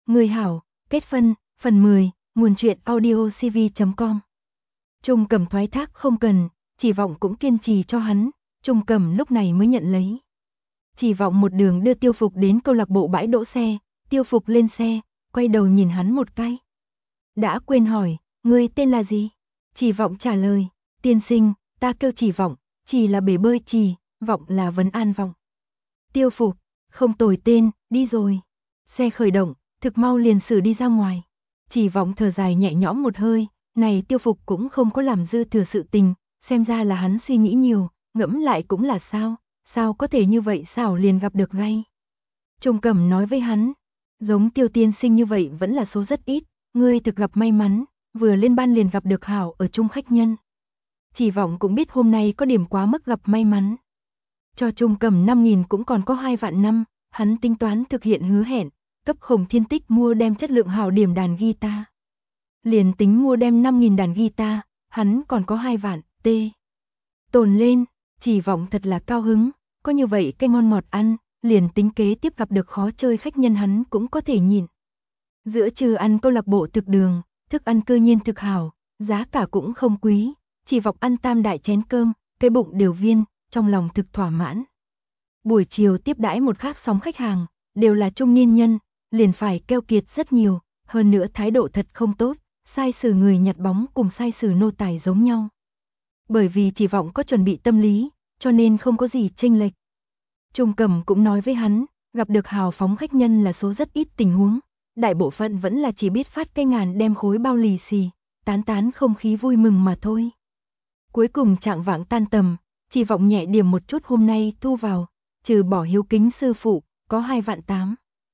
Người hảo, kết phân, phần 10, nguồn truyện audiocv.com. Trung Cẩm thoái thác không cần, Chỉ Vọng cũng kiên trì cho hắn, Trung Cẩm lúc này mới nhận lấy. Chỉ Vọng một đường đưa Tiêu Phục đến câu lạc bộ bãi đỗ xe, Tiêu Phục lên xe, quay đầu nhìn hắn một cái. Đã quên hỏi, ngươi tên là gì? Chỉ Vọng trả lời, tiên sinh, ta kêu Chỉ Vọng, Chỉ là bể bơi Chỉ, Vọng là vấn an vọng. Tiêu Phục, không tồi tên, đi rồi. Xe khởi động, thực mau liền xử đi ra ngoài. Chỉ Vọng thở dài nhẹ nhõm một hơi, này Tiêu Phục cũng không có làm dư thừa sự tình, xem ra là hắn suy nghĩ nhiều, ngẫm lại cũng là sao có thể như vậy xảo liền gặp được gay. Trung Cẩm nói với hắn, giống Tiêu tiên sinh như vậy vẫn là số rất ít, ngươi thực gặp may mắn, vừa lên ban liền gặp được hảo ở chung khách nhân. Chỉ Vọng cũng biết hôm nay có điểm quá mức gặp may mắn. Cho Trung Cẩm 5.000 cũng còn có 2 vạn năm, hắn tính toán thực hiện hứa hẹn, cấp Khổng Thiên Tích mua đem chất lượng hảo điểm đàn guitar. Liền tính mua đem 5.000 đàn guitar, hắn còn có 2 vạn, tồn lên, Chỉ Vọng thật là cao hứng, có như vậy cái ngon ngọt ăn, liền tính kế tiếp gặp được khó chơi khách nhân hắn cũng có thể nhịn. Giữa trưa ăn câu lạc bộ thực đường, thức ăn cư nhiên thực hảo, giá cả cũng không quý, Chỉ Vọng ăn tam đại chén cơm, cái bụng đều viên, trong lòng thực thỏa mãn. Buổi chiều tiếp đãi một khác sóng khách hàng, đều là trung niên nhân, liền phải keo kiệt rất nhiều, hơn nữa thái độ thật không tốt, sai xử người nhặt bóng cùng sai xử nô tài giống nhau. Bởi vì Chỉ Vọng có chuẩn bị tâm lý, cho nên không có gì chênh lệch. Trung Cẩm cũng nói với hắn, gặp được hào phóng khách nhân là số rất ít tình huống, đại bộ phận vẫn là chỉ biết phát cây ngàn đem khối bao lì xì, tán không khí vui mừng mà thôi. Cuối cùng trạng vạng tan tầm, Chỉ Vọng nhẹ điểm một chút hôm nay thu vào, trừ bỏ hiếu kính sư phụ, có 2 vạn 8.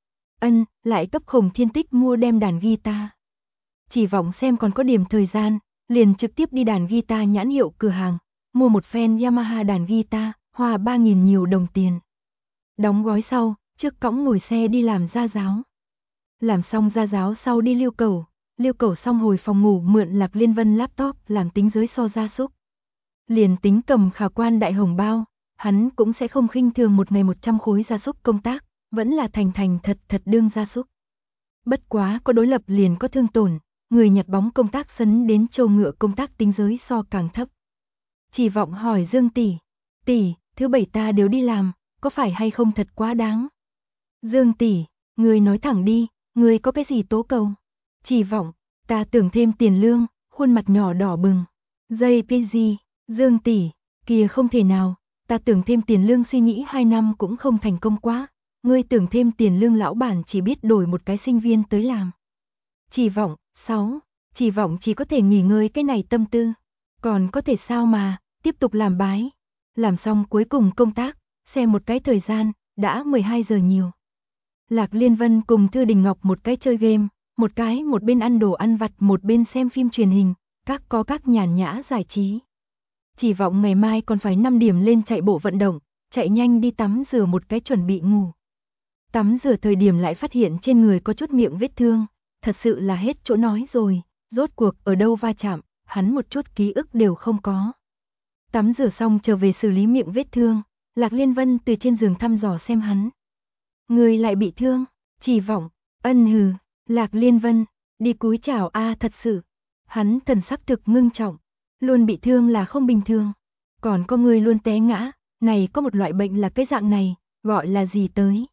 Lại cấp Khổng Thiên Tích mua đem đàn guitar. Chỉ Vọng xem còn có điểm thời gian, liền trực tiếp đi đàn guitar nhãn hiệu cửa hàng, mua một phen Yamaha đàn guitar, hoa 3.000 nhiều đồng tiền. Đóng gói sau, trước cõng ngồi xe đi làm gia giáo. Làm xong gia giáo sau đi lưu cầu xong hồi phòng ngủ mượn Lạc Liên Vân laptop làm tính giới so gia súc. Liền tính cầm khả quan đại hồng bao, hắn cũng sẽ không khinh thường một ngày 100 khối gia súc công tác, vẫn là thành thật đương gia súc. Bất quá có đối lập liền có thương tổn, người nhặt bóng công tác sấn đến châu ngựa công tác tính giới so càng thấp. Chỉ Vọng hỏi Dương tỷ, thứ 7 ta đều đi làm, có phải hay không thật quá đáng? Dương tỷ, người nói thẳng đi, người có cái gì tố cầu? Chỉ Vọng, ta tưởng thêm tiền lương, khuôn mặt nhỏ đỏ bừng. JPG, Dương tỷ, kìa không thể nào, ta tưởng thêm tiền lương suy nghĩ 2 năm cũng không thành công quá. Ngươi tưởng thêm tiền lương lão bản chỉ biết đổi một cái sinh viên tới làm. Chỉ Vọng, 6, Chỉ Vọng chỉ có thể nghỉ ngơi cái này tâm tư. Còn có thể sao mà, tiếp tục làm bái. Làm xong cuối cùng công tác, xem một cái thời gian, đã 12 giờ nhiều. Lạc Liên Vân cùng Thư Đình Ngọc một cái chơi game, một bên ăn đồ ăn vặt một bên xem phim truyền hình, các nhàn nhã giải trí. Chỉ Vọng ngày mai còn phải 5 điểm lên chạy bộ vận động, chạy nhanh đi tắm rửa một cái chuẩn bị ngủ. Tắm rửa thời điểm lại phát hiện trên người có chút miệng vết thương, thật sự là hết chỗ nói rồi, rốt cuộc ở đâu va chạm, hắn một chút ký ức đều không có. Tắm rửa xong trở về xử lý miệng vết thương, Lạc Liên Vân từ trên giường thăm dò xem hắn. Người lại bị thương, Chỉ Vọng, hừ, Lạc Liên Vân, đi cúi chào thật sự. Hắn thần sắc thực ngưng trọng, luôn bị thương là không bình thường. Còn có người luôn té ngã, này có một loại bệnh là cái dạng này, gọi là gì tới?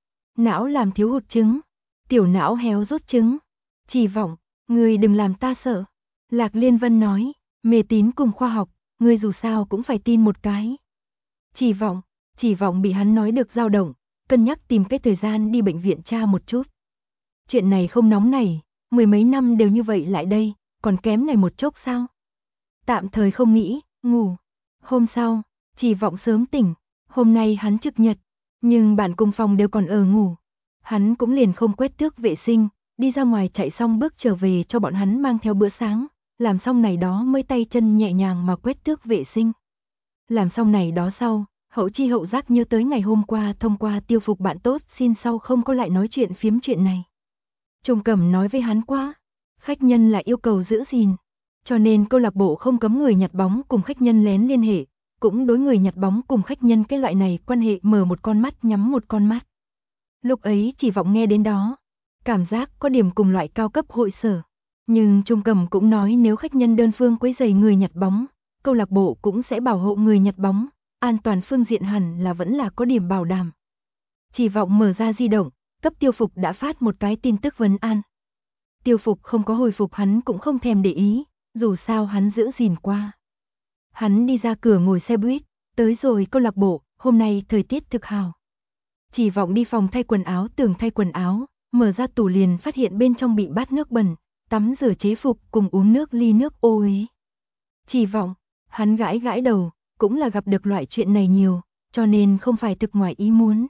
Não làm thiếu hụt trứng, tiểu não héo rút trứng. Chỉ Vọng, ngươi đừng làm ta sợ. Lạc Liên Vân nói, mê tín cùng khoa học, ngươi dù sao cũng phải tin một cái. Chỉ Vọng bị hắn nói được dao động, cân nhắc tìm cái thời gian đi bệnh viện tra một chút. Chuyện này không nóng nảy, 10 mấy năm đều như vậy lại đây, còn kém này một chốc sao? Tạm thời không nghĩ, ngủ. Hôm sau, Chỉ Vọng sớm tỉnh, hôm nay hắn trực nhật, nhưng bạn cùng phòng đều còn ở ngủ. Hắn cũng liền không quét tước vệ sinh, đi ra ngoài chạy xong bước trở về cho bọn hắn mang theo bữa sáng, làm xong này đó mới tay chân nhẹ nhàng mà quét tước vệ sinh. Làm xong này đó sau, hậu chi hậu giác nhớ tới ngày hôm qua thông qua Tiêu Phục bạn tốt xin sau không có lại nói chuyện phiếm chuyện này. Trung Cẩm nói với hắn quá, khách nhân là yêu cầu giữ gìn, cho nên câu lạc bộ không cấm người nhặt bóng cùng khách nhân lén liên hệ, cũng đối người nhặt bóng cùng khách nhân cái loại này quan hệ mở một con mắt nhắm một con mắt. Lúc ấy Chỉ Vọng nghe đến đó, cảm giác có điểm cùng loại cao cấp hội sở. Nhưng Trung Cầm cũng nói nếu khách nhân đơn phương quấy rầy người nhặt bóng, câu lạc bộ cũng sẽ bảo hộ người nhặt bóng, an toàn phương diện hẳn là vẫn là có điểm bảo đảm. Chỉ vọng mở ra di động, cấp Tiêu Phục đã phát một cái tin tức vấn an. Tiêu Phục không có hồi phục hắn cũng không thèm để ý, dù sao hắn giữ gìn qua. Hắn đi ra cửa ngồi xe buýt, tới rồi câu lạc bộ, hôm nay thời tiết thực hào. Chỉ vọng đi phòng thay quần áo tưởng thay quần áo, mở ra tủ liền phát hiện bên trong bị bát nước bẩn, tắm rửa chế phục cùng uống nước ly nước ô uế. Chỉ vọng, hắn gãi gãi đầu, cũng là gặp được loại chuyện này nhiều, cho nên không phải thực ngoài ý muốn.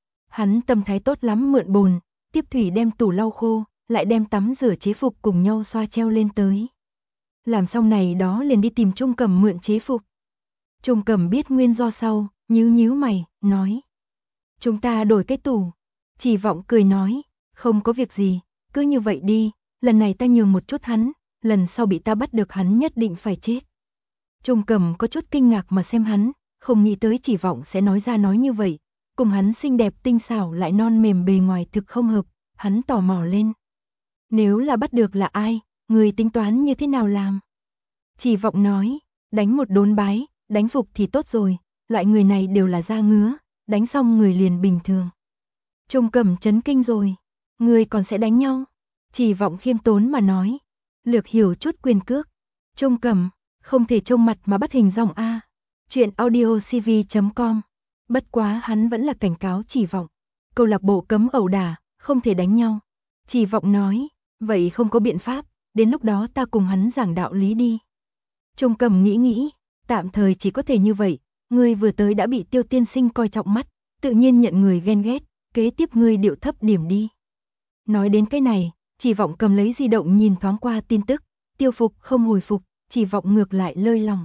Hắn tâm thái tốt lắm mượn bồn, tiếp thủy đem tủ lau khô, lại đem tắm rửa chế phục cùng nhau xoa treo lên tới. Làm xong này đó liền đi tìm Trung Cầm mượn chế phục. Trung Cầm biết nguyên do sau, nhíu mày, nói. Chúng ta đổi cái tủ. Chỉ vọng cười nói, không có việc gì, cứ như vậy đi, lần này ta nhường một chút hắn, lần sau bị ta bắt được hắn nhất định phải chết. Trung Cầm có chút kinh ngạc mà xem hắn, không nghĩ tới Chỉ vọng sẽ nói ra nói như vậy, cùng hắn xinh đẹp tinh xảo lại non mềm bề ngoài thực không hợp, hắn tò mò lên. Nếu là bắt được là ai, người tính toán như thế nào làm? Chỉ vọng nói, đánh một đốn bái, đánh phục thì tốt rồi, loại người này đều là da ngứa, đánh xong người liền bình thường. Trung Cầm chấn kinh rồi, người còn sẽ đánh nhau? Chỉ vọng khiêm tốn mà nói, lược hiểu chút quyền cước. Trung Cầm, không thể trông mặt mà bắt hình dong a. Chuyện audiocv.com. Bất quá hắn vẫn là cảnh cáo Chỉ vọng. Câu lạc bộ cấm ẩu đả, không thể đánh nhau. Chỉ vọng nói, vậy không có biện pháp, đến lúc đó ta cùng hắn giảng đạo lý đi. Trung Cầm nghĩ, tạm thời chỉ có thể như vậy, ngươi vừa tới đã bị Tiêu tiên sinh coi trọng mắt, tự nhiên nhận người ghen ghét, kế tiếp ngươi điệu thấp điểm đi. Nói đến cái này, Chỉ vọng cầm lấy di động nhìn thoáng qua tin tức, Tiêu Phục không hồi phục, Chỉ vọng ngược lại lơi lòng.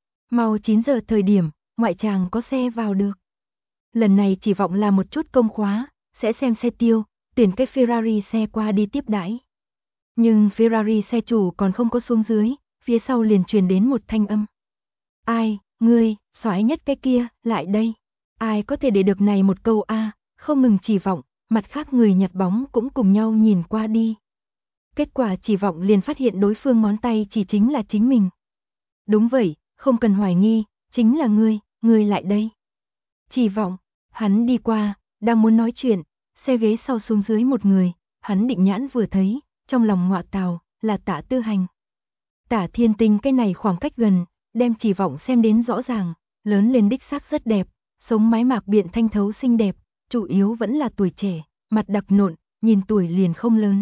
Mau 9 giờ thời điểm, ngoại tràng có xe vào được. Lần này Chỉ vọng làm một chút công khóa, sẽ xem xe Tiêu, tuyển cái Ferrari xe qua đi tiếp đãi. Nhưng Ferrari xe chủ còn không có xuống dưới, phía sau liền truyền đến một thanh âm. Ai, ngươi, soái nhất cái kia, lại đây. Ai có thể để được này một câu a, không ngừng Chỉ vọng, mặt khác người nhặt bóng cũng cùng nhau nhìn qua đi. Kết quả Chỉ vọng liền phát hiện đối phương ngón tay chỉ chính là chính mình. Đúng vậy, không cần hoài nghi, chính là ngươi lại đây. Chỉ vọng, hắn đi qua, đang muốn nói chuyện, xe ghế sau xuống dưới một người, hắn định nhãn vừa thấy, trong lòng ngọa tào, là Tạ Tư Hành. Tả Thiên Tinh cái này khoảng cách gần, đem Chỉ vọng xem đến rõ ràng, lớn lên đích xác rất đẹp, sống mái mạc biện thanh thấu xinh đẹp, chủ yếu vẫn là tuổi trẻ, mặt đặc nộn, nhìn tuổi liền không lớn.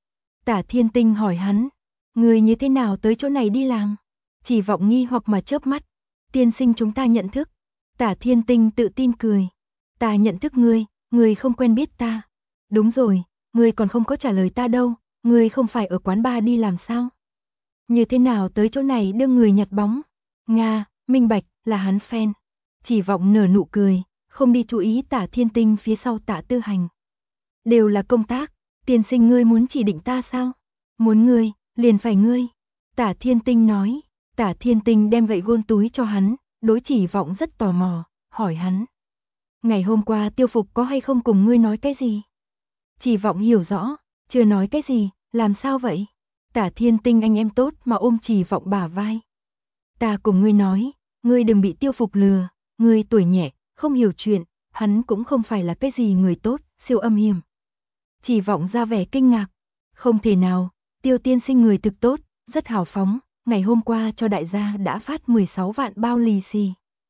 Tả Thiên Tinh hỏi hắn, người như thế nào tới chỗ này đi làm? Chỉ vọng nghi hoặc mà chớp mắt, tiên sinh chúng ta nhận thức. Tả Thiên Tinh tự tin cười, ta nhận thức ngươi không quen biết ta. Đúng rồi, ngươi còn không có trả lời ta đâu, ngươi không phải ở quán bar đi làm sao? Như thế nào tới chỗ này đưa người nhặt bóng? Nga, minh bạch, là hắn fan. Chỉ vọng nở nụ cười, không đi chú ý Tả Thiên Tinh phía sau Tạ Tư Hành. Đều là công tác, tiên sinh ngươi muốn chỉ định ta sao? Muốn ngươi, liền phải ngươi. Tả Thiên Tinh nói, Tả Thiên Tinh đem gậy gôn túi cho hắn, đối Chỉ vọng rất tò mò, hỏi hắn. Ngày hôm qua Tiêu Phục có hay không cùng ngươi nói cái gì? Chỉ vọng hiểu rõ, chưa nói cái gì, làm sao vậy? Tả Thiên Tinh anh em tốt mà ôm Chỉ vọng bả vai. Ta cùng ngươi nói, ngươi đừng bị Tiêu Phục lừa, ngươi tuổi nhẹ, không hiểu chuyện, hắn cũng không phải là cái gì người tốt, siêu âm hiểm. Chỉ vọng ra vẻ kinh ngạc, không thể nào, Tiêu tiên sinh người thực tốt, rất hào phóng, ngày hôm qua cho đại gia đã phát 16 vạn bao lì xì.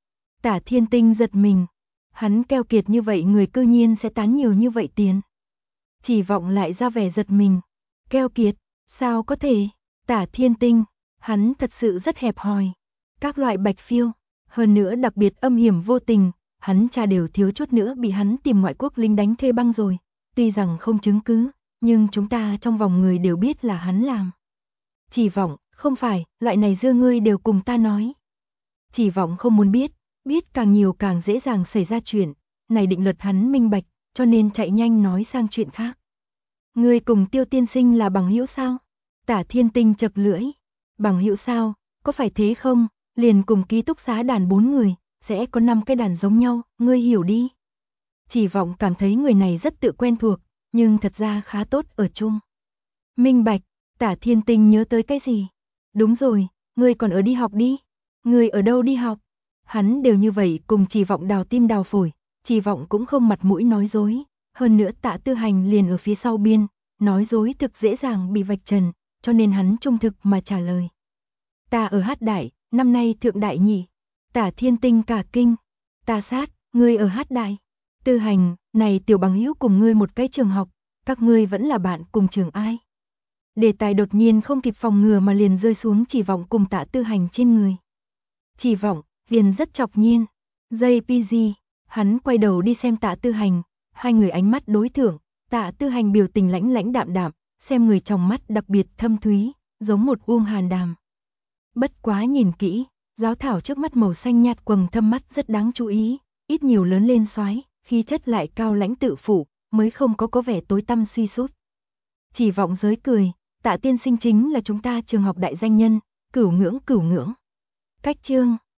Tả Thiên Tinh giật mình, hắn keo kiệt như vậy người cư nhiên sẽ tán nhiều như vậy tiền. Chỉ vọng lại ra vẻ giật mình, keo kiệt, sao có thể, Tả Thiên Tinh, hắn thật sự rất hẹp hòi, các loại bạch phiêu, hơn nữa đặc biệt âm hiểm vô tình, hắn cha đều thiếu chút nữa bị hắn tìm ngoại quốc lính đánh thuê băng rồi, tuy rằng không chứng cứ, nhưng chúng ta trong vòng người đều biết là hắn làm. Chỉ vọng, không phải, loại này dưa ngươi đều cùng ta nói. Chỉ vọng không muốn biết càng nhiều càng dễ dàng xảy ra chuyện, này định luật hắn minh bạch, cho nên chạy nhanh nói sang chuyện khác. Ngươi cùng Tiêu tiên sinh là bằng hữu sao? Tả Thiên Tinh chật lưỡi, bằng hữu sao, có phải thế không? Liền cùng ký túc xá đàn 4 người, sẽ có 5 cái đàn giống nhau, ngươi hiểu đi. Chỉ vọng cảm thấy người này rất tự quen thuộc, nhưng thật ra khá tốt ở chung. Minh bạch, Tả Thiên Tinh nhớ tới cái gì? Đúng rồi, ngươi còn ở đi học đi. Ngươi ở đâu đi học? Hắn đều như vậy cùng Trì Vọng đào tim đào phổi, Trì Vọng cũng không mặt mũi nói dối, hơn nữa Tạ Tư Hành liền ở phía sau biên, nói dối thực dễ dàng bị vạch trần, cho nên hắn trung thực mà trả lời. Ta ở Hát Đại, năm nay thượng đại nhị. Tả Thiên Tinh cả kinh. Ta sát, ngươi ở Hát Đại. Tư Hành, này tiểu bằng hữu cùng ngươi một cái trường học, các ngươi vẫn là bạn cùng trường ai? Đề tài đột nhiên không kịp phòng ngừa mà liền rơi xuống Trì Vọng cùng Tạ Tư Hành trên người. Trì Vọng, liền rất chọc nhiên. JPG, hắn quay đầu đi xem Tạ Tư Hành, hai người ánh mắt đối thượng, Tạ Tư Hành biểu tình lãnh lãnh đạm đạm, xem người trong mắt đặc biệt thâm thúy, giống một hàn đàm. Bất quá nhìn kỹ, giáo thảo trước mắt màu xanh nhạt quầng thâm mắt rất đáng chú ý, ít nhiều lớn lên soái, khí chất lại cao lãnh tự phụ, mới không có vẻ tối tăm suy sút. Trì Vọng giới cười, Tạ tiên sinh chính là chúng ta trường học đại danh nhân, cửu ngưỡng. Cách chương